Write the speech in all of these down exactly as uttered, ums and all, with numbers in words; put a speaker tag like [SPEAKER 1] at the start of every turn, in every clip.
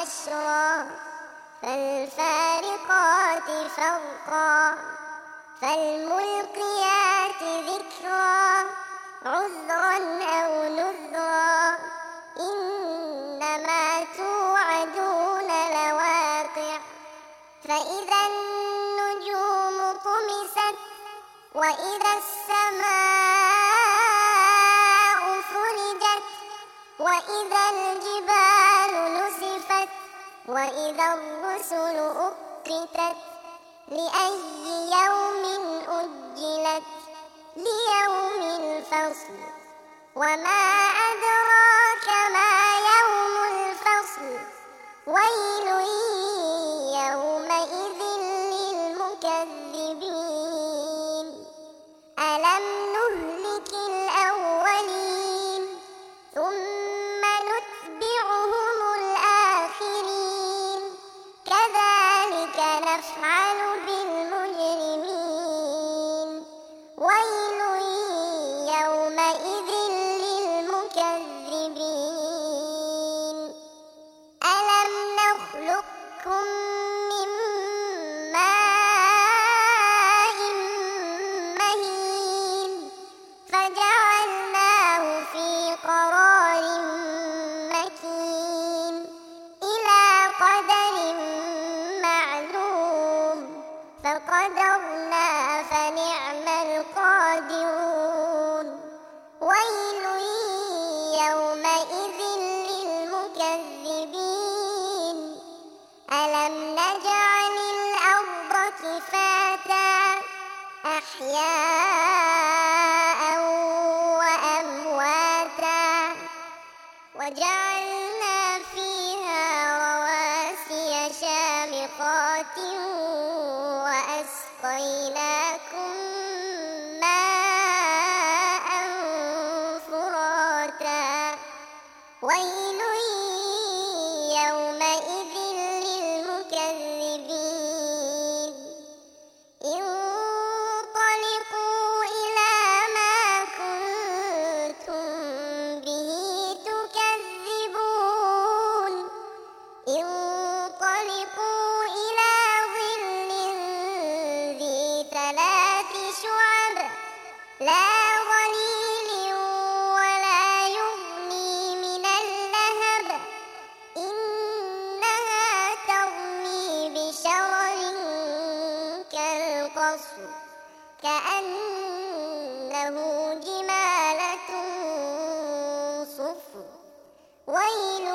[SPEAKER 1] حشرا فالفارقات فرقا فالملقيات ذكرا عذرا أو نذرا إنما توعدون لواقع فإذا النجوم طمست وإذا السماء فرجت وإذا الجبال نسفت وإذا الرسل أقتت لأي يوم أجلت ليوم الفصل وما أدراك ما يوم الفصل ويل يومئذ للمكذبين ألم نهلك الأولين ثم نتبعهم الآخرين كذلك نفعل بالمجرمين ويل يومئذ للمكذبين ألم نخلقكم من ماء مهين فجعلناه في قرار مكين إلى قدر معلوم فقدرنا فنعم القادرون ويل يومئذ للمكذبين ألم نجعل الأرض كفاتا أحياء وأمواتا وجعلنا فيها رواسي شامخات وأسقيناكم ماء فراتا ويل يومئذ للمكذبين انطلقوا إلى ما كنتم به تكذبون انطلقوا إلى ظل ذي ثلاث شعب لا ظليل ولا يغني من اللهب إنها ترمي بشرر كالقصر كأنه جمالة صفر ويل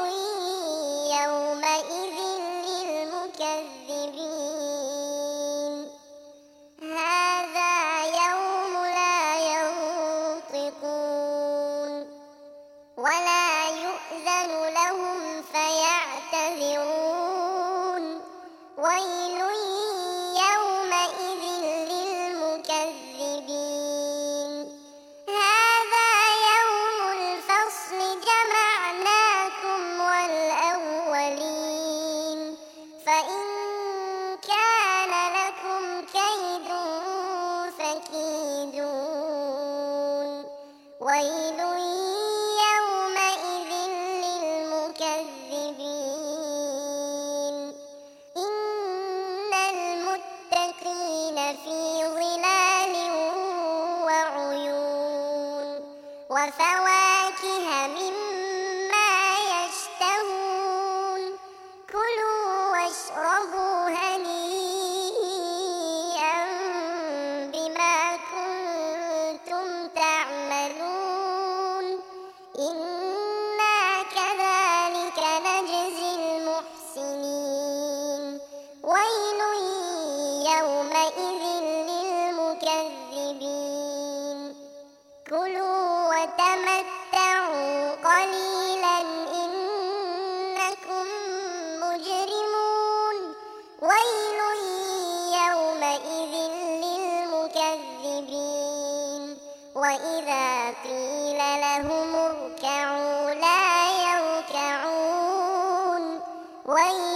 [SPEAKER 1] يومئذ للمكذبين هذا يوم لا ينطقون ولا يؤذن لهم فيعتذرون ويل يومئذ للمكذبين هذا يوم الفصل جمعناكم والأولين فإن كان لكم كيد فكيدون ويل يومئذ للمكذبين إن المتقين في ظلال وعيون وفواكه مما يشتهون كلوا واشربوا هنيئا بما كنتم تعملون إنا كذلك نجزي المحسنين ويل يومئذ للمكذبين كلوا وتمتعوا قليلا إنكم مجرمون ويل يومئذ للمكذبين وإذا قيل لهم اركعوا لا يركعون ويل